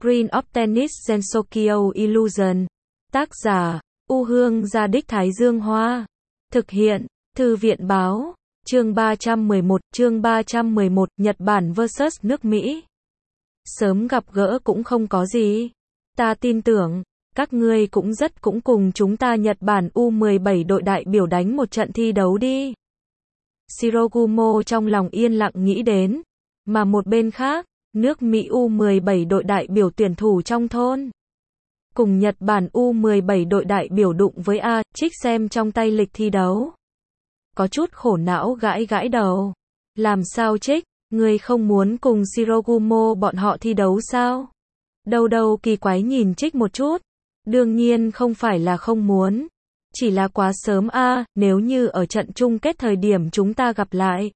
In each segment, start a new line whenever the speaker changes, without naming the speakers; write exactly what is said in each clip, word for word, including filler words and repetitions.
Green of Tennis Gensokyo Illusion. Tác giả, U Hương Gia Đích Thái Dương Hoa. Thực hiện, Thư viện Báo. Chương ba trăm mười một, chương ba trăm mười một, Nhật Bản versus nước Mỹ. Sớm gặp gỡ cũng không có gì. Ta tin tưởng, các ngươi cũng rất cũng cùng chúng ta Nhật Bản U mười bảy đội đại biểu đánh một trận thi đấu đi. Shirogumo trong lòng yên lặng nghĩ đến. Mà một bên khác, nước Mỹ U mười bảy đội đại biểu tuyển thủ trong thôn. Cùng Nhật Bản U mười bảy đội đại biểu đụng với A, trích xem trong tay lịch thi đấu. Có chút khổ não gãi gãi đầu. Làm sao trích, ngươi không muốn cùng Shirogumo bọn họ thi đấu sao? Đâu đâu kỳ quái nhìn trích một chút. Đương nhiên không phải là không muốn. Chỉ là quá sớm a, nếu như ở trận chung kết thời điểm chúng ta gặp lại.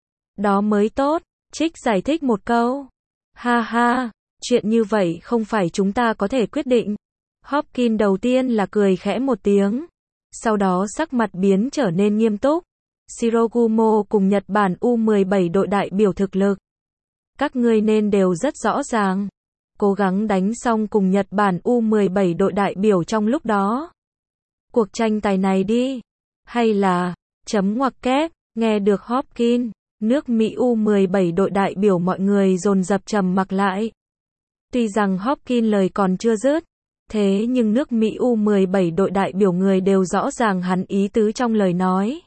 Đó mới tốt, trích giải thích một câu. Ha ha, chuyện như vậy không phải chúng ta có thể quyết định. Hopkins đầu tiên là cười khẽ một tiếng. Sau đó sắc mặt biến trở nên nghiêm túc. Shirogumo cùng Nhật Bản U mười bảy đội đại biểu thực lực. Các ngươi nên đều rất rõ ràng. Cố gắng đánh xong cùng Nhật Bản U mười bảy đội đại biểu trong lúc đó. Cuộc tranh tài này đi. Hay là, chấm ngoặc kép, nghe được Hopkins, nước Mỹ U mười bảy đội đại biểu mọi người dồn dập trầm mặc lại. Tuy rằng Hopkins lời còn chưa dứt, thế nhưng nước Mỹ U mười bảy đội đại biểu người đều rõ ràng hắn ý tứ trong lời nói.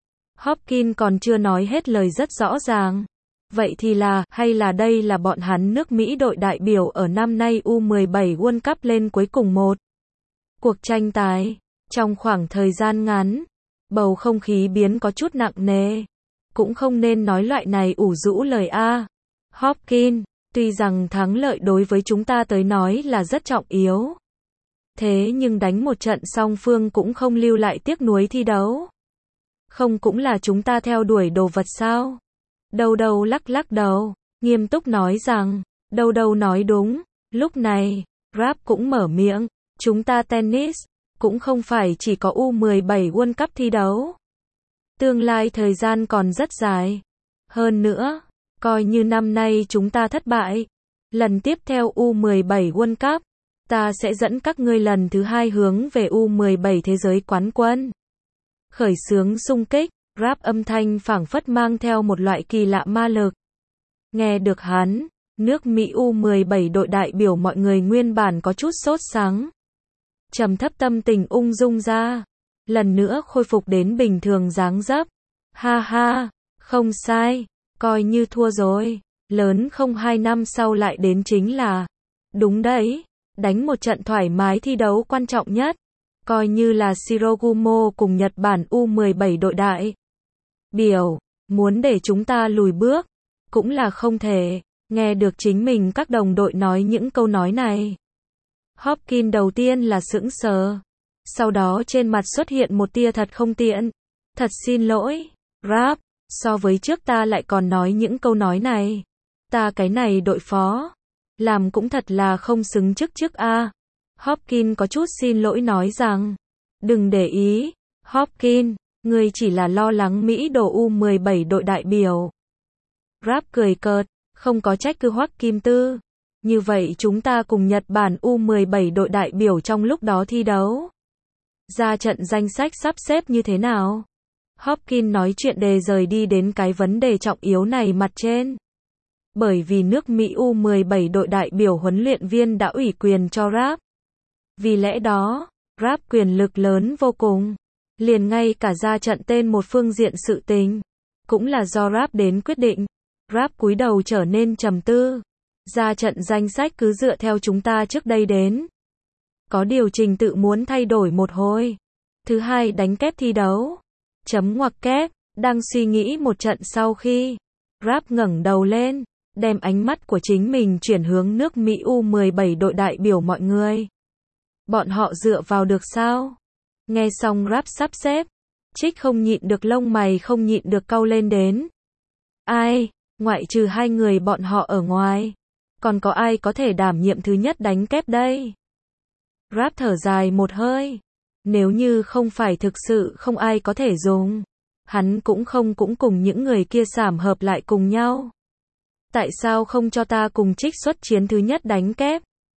Hopkins còn chưa nói hết lời rất rõ ràng. Vậy thì là, hay là đây là bọn hắn nước Mỹ đội đại biểu ở năm nay U mười bảy World Cup lên cuối cùng một cuộc tranh tài. Trong khoảng thời gian ngắn, bầu không khí biến có chút nặng nề. Cũng không nên nói loại này ủ rũ lời A. Hopkins, tuy rằng thắng lợi đối với chúng ta tới nói là rất trọng yếu. Thế nhưng đánh một trận song phương cũng không lưu lại tiếc nuối thi đấu. Không cũng là chúng ta theo đuổi đồ vật sao? Đâu đâu lắc lắc đầu, nghiêm túc nói rằng, đâu đâu nói đúng. Lúc này, Rap cũng mở miệng, chúng ta tennis, cũng không phải chỉ có U mười bảy World Cup thi đấu. Tương lai thời gian còn rất dài. Hơn nữa, coi như năm nay chúng ta thất bại. Lần tiếp theo U mười bảy World Cup, ta sẽ dẫn các ngươi lần thứ hai hướng về U mười bảy thế giới quán quân. Khởi xướng xung kích, Rap âm thanh phảng phất mang theo một loại kỳ lạ ma lực. Nghe được hắn, nước Mỹ U mười bảy đội đại biểu mọi người nguyên bản có chút sốt sắng. Trầm thấp tâm tình ung dung ra. Lần nữa khôi phục đến bình thường dáng dấp. Ha ha, không sai, coi như thua rồi. Lớn không hai năm sau lại đến chính là. Đúng đấy, đánh một trận thoải mái thi đấu quan trọng nhất. Coi như là Shirogumo cùng Nhật Bản U mười bảy đội đại biểu, muốn để chúng ta lùi bước, cũng là không thể. Nghe được chính mình các đồng đội nói những câu nói này. Hopkins đầu tiên là sững sờ. Sau đó trên mặt xuất hiện một tia thật không tiện. Thật xin lỗi, Rap, so với trước ta lại còn nói những câu nói này. Ta cái này đội phó, làm cũng thật là không xứng chức chức a. Hopkins có chút xin lỗi nói rằng, đừng để ý, Hopkins, ngươi chỉ là lo lắng Mỹ đồ U mười bảy đội đại biểu. Rap cười cợt, không có trách cứ Hoắc Kim Tư. Như vậy chúng ta cùng Nhật Bản U mười bảy đội đại biểu trong lúc đó thi đấu. Ra trận danh sách sắp xếp như thế nào? Hopkins nói chuyện đề rời đi đến cái vấn đề trọng yếu này mặt trên. Bởi vì nước Mỹ U mười bảy đội đại biểu huấn luyện viên đã ủy quyền cho Rap. Vì lẽ đó, Rap quyền lực lớn vô cùng. Liền ngay cả ra trận tên một phương diện sự tình. Cũng là do Rap đến quyết định. Rap cúi đầu trở nên trầm tư. Ra trận danh sách cứ dựa theo chúng ta trước đây đến. Có điều trình tự muốn thay đổi một hồi. Thứ hai đánh kép thi đấu. Chấm ngoặc kép, đang suy nghĩ một trận sau khi. Rap ngẩng đầu lên, đem ánh mắt của chính mình chuyển hướng nước Mỹ U mười bảy đội đại biểu mọi người. Bọn họ dựa vào được sao? Nghe xong Rap sắp xếp. Trích không nhịn được lông mày không nhịn được cau lên đến. Ai, ngoại trừ hai người bọn họ ở ngoài. Còn có ai có thể đảm nhiệm thứ nhất đánh kép đây? Rap thở dài một hơi. Nếu như không phải thực sự không ai có thể dùng. Hắn cũng không cũng cùng những người kia sảm hợp lại cùng nhau. Tại sao không cho ta cùng Trích xuất chiến thứ nhất đánh kép?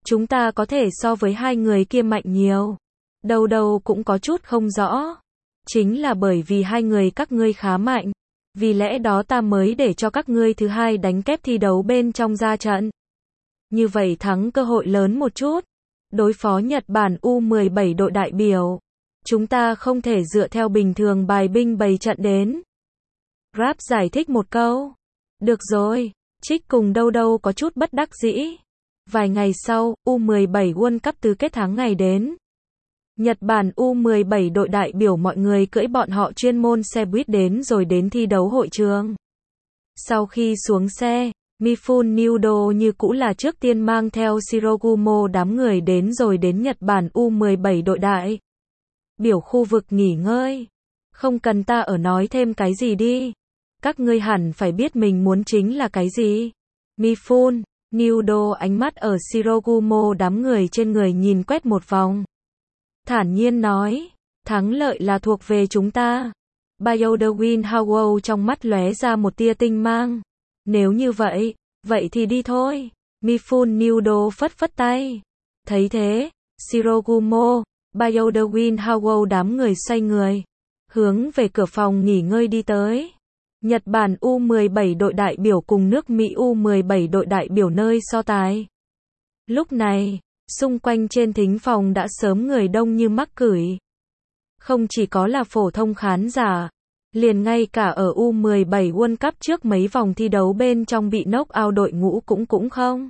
Chúng ta có thể so với hai người kia mạnh nhiều. Đâu đâu cũng có chút không rõ. Chính là bởi vì hai người các ngươi khá mạnh. Vì lẽ đó ta mới để cho các ngươi thứ hai đánh kép thi đấu bên trong ra trận. Như vậy thắng cơ hội lớn một chút. Đối phó Nhật Bản U mười bảy đội đại biểu. Chúng ta không thể dựa theo bình thường bài binh bày trận đến. Rap giải thích một câu. Được rồi, Trích cùng đâu đâu có chút bất đắc dĩ. Vài ngày sau, U mười bảy World Cup tứ kết tháng ngày đến. Nhật Bản U mười bảy đội đại biểu mọi người cưỡi bọn họ chuyên môn xe buýt đến rồi đến thi đấu hội trường. Sau khi xuống xe, Mifune Nudo như cũ là trước tiên mang theo Shirogumo đám người đến rồi đến Nhật Bản U mười bảy đội đại biểu khu vực nghỉ ngơi. Không cần ta ở nói thêm cái gì đi. Các ngươi hẳn phải biết mình muốn chính là cái gì. Mifune Nudo ánh mắt ở Shirogumo đám người trên người nhìn quét một vòng. Thản nhiên nói, thắng lợi là thuộc về chúng ta. Bayodewin Howell trong mắt lóe ra một tia tinh mang. Nếu như vậy, vậy thì đi thôi. Mifune Nudo phất phất tay. Thấy thế, Shirogumo, Bayodewin Howell đám người xoay người, hướng về cửa phòng nghỉ ngơi đi tới. Nhật Bản U mười bảy đội đại biểu cùng nước Mỹ U mười bảy đội đại biểu nơi so tài. Lúc này, xung quanh trên thính phòng đã sớm người đông như mắc cửi. Không chỉ có là phổ thông khán giả, liền ngay cả ở U mười bảy World Cup trước mấy vòng thi đấu bên trong bị knock out đội ngũ cũng cũng không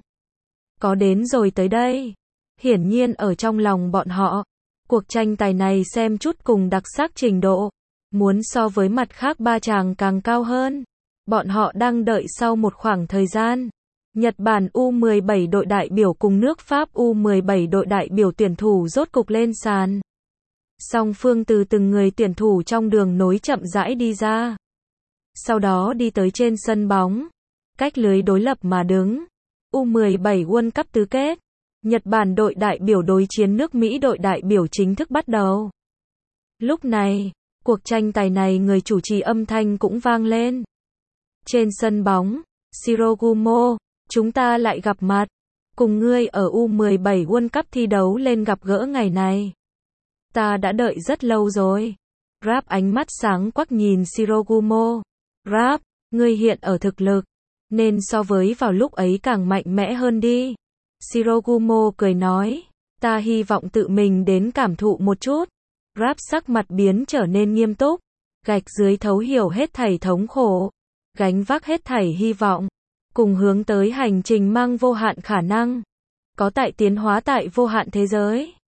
có đến rồi tới đây. Hiển nhiên ở trong lòng bọn họ, cuộc tranh tài này xem chút cùng đặc sắc trình độ, muốn so với mặt khác ba chàng càng cao hơn. Bọn họ đang đợi sau một khoảng thời gian. Nhật Bản U mười bảy đội đại biểu cùng nước Pháp U mười bảy đội đại biểu tuyển thủ rốt cục lên sàn. Song phương từ từng người tuyển thủ trong đường nối chậm rãi đi ra. Sau đó đi tới trên sân bóng. Cách lưới đối lập mà đứng. U mười bảy World Cup tứ kết. Nhật Bản đội đại biểu đối chiến nước Mỹ đội đại biểu chính thức bắt đầu. Lúc này, cuộc tranh tài này người chủ trì âm thanh cũng vang lên. Trên sân bóng, Shirogumo, chúng ta lại gặp mặt. Cùng ngươi ở U mười bảy World Cup thi đấu lên gặp gỡ ngày này. Ta đã đợi rất lâu rồi. Rap ánh mắt sáng quắc nhìn Shirogumo. Rap, ngươi hiện ở thực lực, nên so với vào lúc ấy càng mạnh mẽ hơn đi. Shirogumo cười nói, ta hy vọng tự mình đến cảm thụ một chút. Rap sắc mặt biến trở nên nghiêm túc, gạch dưới thấu hiểu hết thảy thống khổ, gánh vác hết thảy hy vọng, cùng hướng tới hành trình mang vô hạn khả năng, có tại tiến hóa tại vô hạn thế giới.